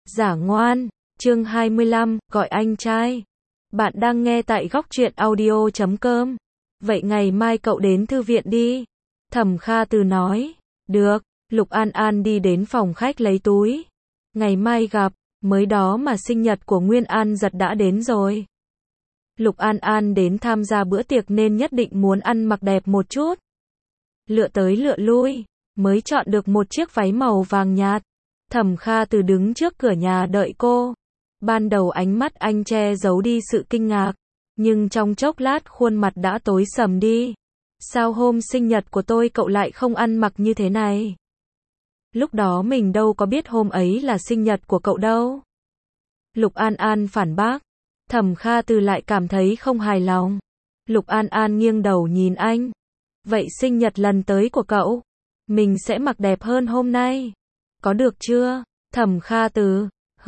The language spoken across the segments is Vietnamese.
Giả ngoan, chương 25, gọi anh trai. Bạn đang nghe tại góc truyện audio.com. Vậy ngày mai cậu đến thư viện đi. Thẩm Kha Từ nói. Được, Lục An An đi đến phòng khách lấy túi. Ngày mai gặp, mới đó mà sinh nhật của Nguyên An Giật đã đến rồi. Lục An An đến tham gia bữa tiệc nên nhất định muốn ăn mặc đẹp một chút. Lựa tới lựa lui, mới chọn được một chiếc váy màu vàng nhạt. Thẩm Kha Từ đứng trước cửa nhà đợi cô. Ban đầu ánh mắt anh che giấu đi sự kinh ngạc, nhưng trong chốc lát khuôn mặt đã tối sầm đi. Sao hôm sinh nhật của tôi cậu lại không ăn mặc như thế này? Lúc đó mình đâu có biết hôm ấy là sinh nhật của cậu đâu. Lục An An phản bác. Thẩm Kha Từ lại cảm thấy không hài lòng. Lục An An nghiêng đầu nhìn anh. Vậy sinh nhật lần tới của cậu, mình sẽ mặc đẹp hơn hôm nay. Có được chưa? Thẩm Kha Từ,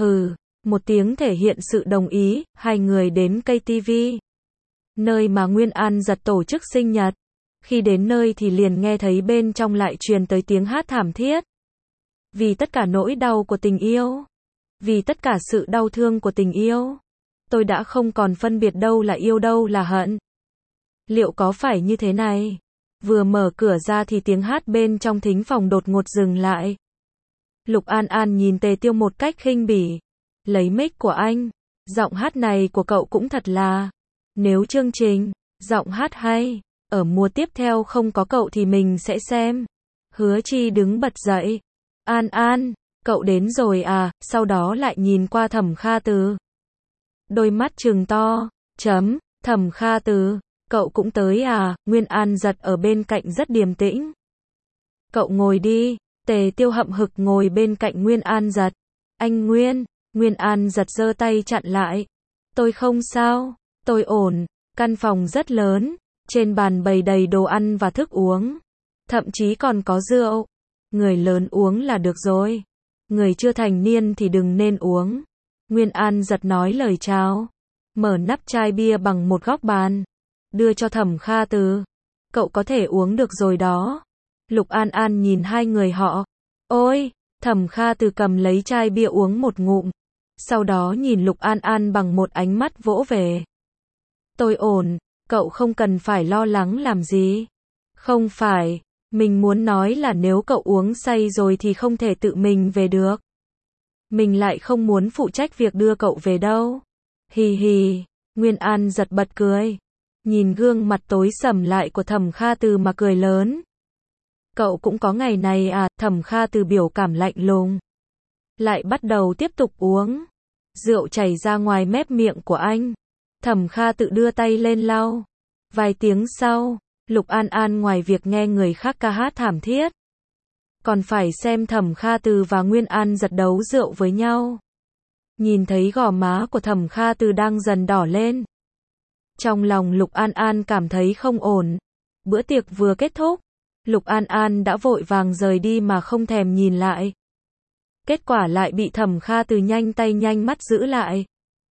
một tiếng thể hiện sự đồng ý, hai người đến KTV. Nơi mà Nguyên An Giật tổ chức sinh nhật. Khi đến nơi thì liền nghe thấy bên trong lại truyền tới tiếng hát thảm thiết. Vì tất cả nỗi đau của tình yêu. Vì tất cả sự đau thương của tình yêu. Tôi đã không còn phân biệt đâu là yêu đâu là hận. Liệu có phải như thế này? Vừa mở cửa ra thì tiếng hát bên trong thính phòng đột ngột dừng lại. Lục An An nhìn Tề Tiêu một cách khinh bỉ. Lấy mic của anh. Giọng hát này của cậu cũng thật là. Nếu chương trình, giọng hát hay, ở mùa tiếp theo không có cậu thì mình sẽ xem. Hứa Chi đứng bật dậy. An An, cậu đến rồi à, sau đó lại nhìn qua Thẩm Kha Từ. Đôi mắt trừng to, Thẩm Kha Từ, cậu cũng tới à, Nguyên An Giật ở bên cạnh rất điềm tĩnh. Cậu ngồi đi, Tề Tiêu hậm hực ngồi bên cạnh Nguyên An Giật. Anh Nguyên An Giật giơ tay chặn lại. Tôi không sao, tôi ổn, căn phòng rất lớn, trên bàn bày đầy đồ ăn và thức uống. Thậm chí còn có rượu. Người lớn uống là được rồi. Người chưa thành niên thì đừng nên uống. Nguyên An Giật nói lời chào. Mở nắp chai bia bằng một góc bàn. Đưa cho Thẩm Kha Từ. Cậu có thể uống được rồi đó. Lục An An nhìn hai người họ. Ôi, Thẩm Kha Từ cầm lấy chai bia uống một ngụm. Sau đó nhìn Lục An An bằng một ánh mắt vỗ về. Tôi ổn, cậu không cần phải lo lắng làm gì. Không phải, mình muốn nói là nếu cậu uống say rồi thì không thể tự mình về được. Mình lại không muốn phụ trách việc đưa cậu về đâu. Hì hì, Nguyên An Giật bật cười. Nhìn gương mặt tối sầm lại của Thẩm Kha Từ mà cười lớn. Cậu cũng có ngày này à, Thẩm Kha Từ biểu cảm lạnh lùng. Lại bắt đầu tiếp tục uống. Rượu chảy ra ngoài mép miệng của anh. Thẩm Kha Tự đưa tay lên lau. Vài tiếng sau, Lục An An ngoài việc nghe người khác ca hát thảm thiết, còn phải xem Thẩm Kha Từ và Nguyên An Giật đấu rượu với nhau. Nhìn thấy gò má của Thẩm Kha Từ đang dần đỏ lên. Trong lòng Lục An An cảm thấy không ổn. Bữa tiệc vừa kết thúc, Lục An An đã vội vàng rời đi mà không thèm nhìn lại. Kết quả lại bị Thẩm Kha Từ nhanh tay nhanh mắt giữ lại.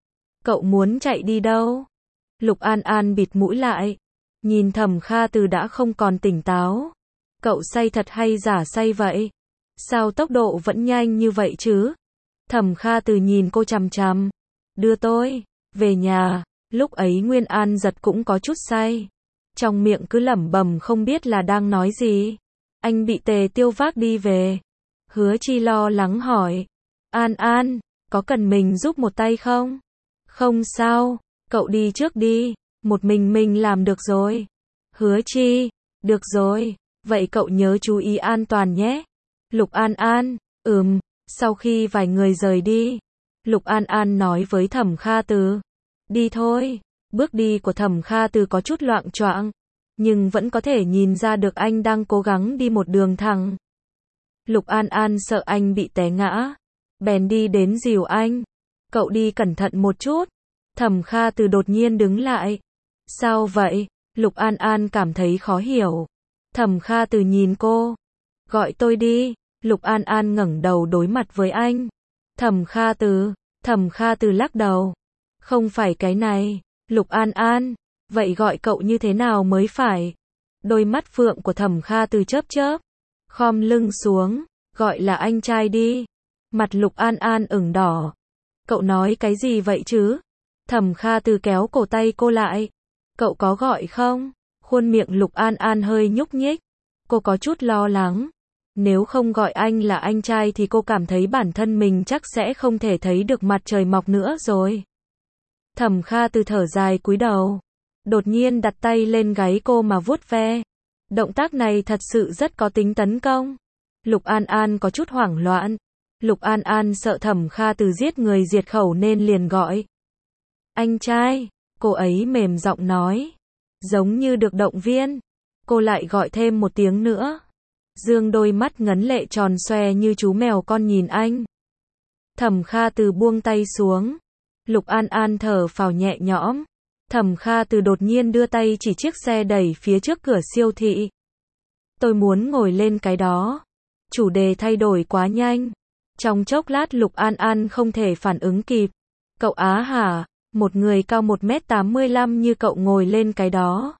Cậu muốn chạy đi đâu? Lục An An bịt mũi lại. Nhìn Thẩm Kha Từ đã không còn tỉnh táo. Cậu say thật hay giả say vậy? Sao tốc độ vẫn nhanh như vậy chứ? Thẩm Kha Từ nhìn cô chằm chằm. Đưa tôi về nhà. Lúc ấy Nguyên An Giật cũng có chút say. Trong miệng cứ lẩm bẩm không biết là đang nói gì. Anh bị Tề Tiêu vác đi về. Hứa Chi lo lắng hỏi. An An, có cần mình giúp một tay không? Không sao, cậu đi trước đi. Một mình làm được rồi. Hứa Chi, được rồi, vậy cậu nhớ chú ý an toàn nhé. Lục An An, sau khi vài người rời đi, Lục An An nói với Thẩm Kha Từ. Đi thôi. Bước đi của Thẩm Kha Từ có chút loạng choạng, nhưng vẫn có thể nhìn ra được anh đang cố gắng đi một đường thẳng. Lục An An sợ anh bị té ngã, bèn đi đến dìu anh. Cậu đi cẩn thận một chút. Thẩm Kha Từ đột nhiên đứng lại. Sao vậy? Lục An An cảm thấy khó hiểu. Thẩm Kha Từ nhìn cô. Gọi tôi đi. Lục An An ngẩng đầu đối mặt với anh. Thẩm Kha Từ lắc đầu. Không phải cái này. Lục An An, vậy gọi cậu như thế nào mới phải? Đôi mắt phượng của Thẩm Kha Từ chớp chớp. Khom lưng xuống, gọi là anh trai đi. Mặt Lục An An ửng đỏ. Cậu nói cái gì vậy chứ? Thẩm Kha Từ kéo cổ tay cô lại. Cậu có gọi không? Khuôn miệng Lục An An hơi nhúc nhích. Cô có chút lo lắng. Nếu không gọi anh là anh trai thì cô cảm thấy bản thân mình chắc sẽ không thể thấy được mặt trời mọc nữa rồi. Thẩm Kha Từ thở dài cúi đầu. Đột nhiên đặt tay lên gáy cô mà vuốt ve. Động tác này thật sự rất có tính tấn công. Lục An An có chút hoảng loạn. Lục An An sợ Thẩm Kha Từ giết người diệt khẩu nên liền gọi. Anh trai, cô ấy mềm giọng nói. Giống như được động viên. Cô lại gọi thêm một tiếng nữa. Dương đôi mắt ngấn lệ tròn xoe như chú mèo con nhìn anh. Thẩm Kha Từ buông tay xuống. Lục An An thở phào nhẹ nhõm. Thẩm Kha Từ đột nhiên đưa tay chỉ chiếc xe đẩy phía trước cửa siêu thị. Tôi muốn ngồi lên cái đó. Chủ đề thay đổi quá nhanh. Trong chốc lát Lục An An không thể phản ứng kịp. Cậu á hả? Một người cao 1m85 như cậu ngồi lên cái đó.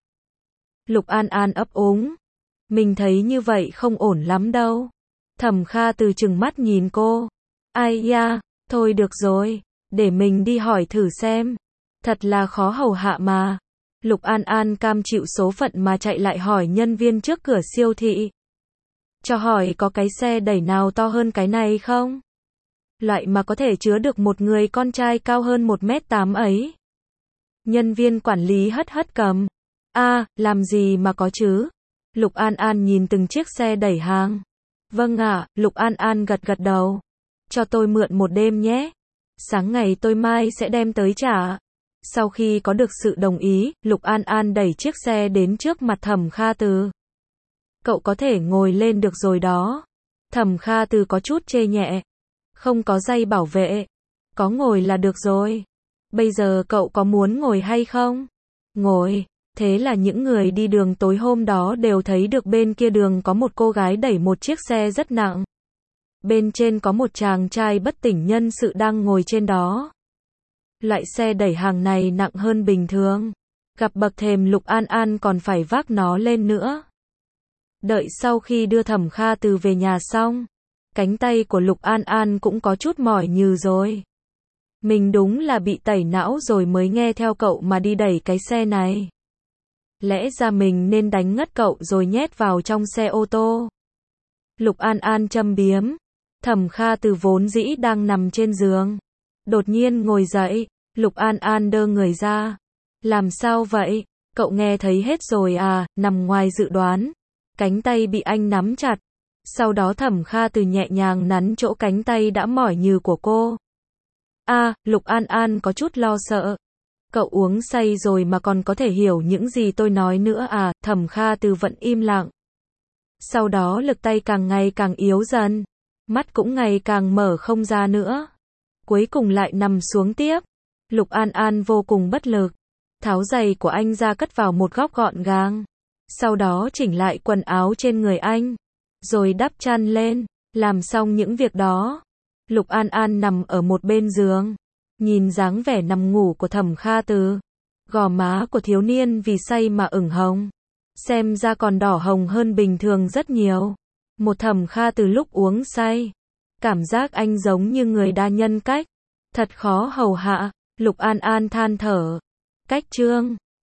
Lục An An ấp úng. Mình thấy như vậy không ổn lắm đâu. Thẩm Kha Từ trừng mắt nhìn cô. Ai da, thôi được rồi. Để mình đi hỏi thử xem. Thật là khó hầu hạ mà. Lục An An cam chịu số phận mà chạy lại hỏi nhân viên trước cửa siêu thị. Cho hỏi có cái xe đẩy nào to hơn cái này không? Loại mà có thể chứa được một người con trai cao hơn 1m8 ấy. Nhân viên quản lý hất hất cầm. Làm gì mà có chứ? Lục An An nhìn từng chiếc xe đẩy hàng. Vâng ạ, Lục An An gật gật đầu. Cho tôi mượn một đêm nhé. Sáng ngày tôi mai sẽ đem tới trả. Sau khi có được sự đồng ý, Lục An An đẩy chiếc xe đến trước mặt Thẩm Kha Từ. Cậu có thể ngồi lên được rồi đó. Thẩm Kha Từ có chút chê nhẹ. Không có dây bảo vệ. Có ngồi là được rồi. Bây giờ cậu có muốn ngồi hay không? Ngồi. Thế là những người đi đường tối hôm đó đều thấy được bên kia đường có một cô gái đẩy một chiếc xe rất nặng. Bên trên có một chàng trai bất tỉnh nhân sự đang ngồi trên đó. Loại xe đẩy hàng này nặng hơn bình thường. Gặp bậc thềm Lục An An còn phải vác nó lên nữa. Đợi sau khi đưa Thẩm Kha Từ về nhà xong, cánh tay của Lục An An cũng có chút mỏi nhừ rồi. Mình đúng là bị tẩy não rồi mới nghe theo cậu mà đi đẩy cái xe này. Lẽ ra mình nên đánh ngất cậu rồi nhét vào trong xe ô tô. Lục An An châm biếm. Thẩm Kha Từ vốn dĩ đang nằm trên giường. Đột nhiên ngồi dậy. Lục An An đơ người ra. Làm sao vậy? Cậu nghe thấy hết rồi à? Nằm ngoài dự đoán. Cánh tay bị anh nắm chặt. Sau đó Thẩm Kha Từ nhẹ nhàng nắn chỗ cánh tay đã mỏi nhừ của cô. Lục An An có chút lo sợ. Cậu uống say rồi mà còn có thể hiểu những gì tôi nói nữa à? Thẩm Kha Từ vẫn im lặng. Sau đó lực tay càng ngày càng yếu dần. Mắt cũng ngày càng mở không ra nữa. Cuối cùng lại nằm xuống tiếp. Lục An An vô cùng bất lực. Tháo giày của anh ra cất vào một góc gọn gàng. Sau đó chỉnh lại quần áo trên người anh. Rồi đắp chăn lên. Làm xong những việc đó. Lục An An nằm ở một bên giường. Nhìn dáng vẻ nằm ngủ của Thẩm Kha Từ. Gò má của thiếu niên vì say mà ửng hồng. Xem ra còn đỏ hồng hơn bình thường rất nhiều. Một Thẩm Kha Từ lúc uống say. Cảm giác anh giống như người đa nhân cách. Thật khó hầu hạ. Lục An An than thở. Cách chương